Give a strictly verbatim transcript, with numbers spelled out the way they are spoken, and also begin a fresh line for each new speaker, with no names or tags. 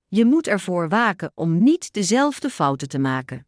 Je moet ervoor waken om niet dezelfde fouten te maken.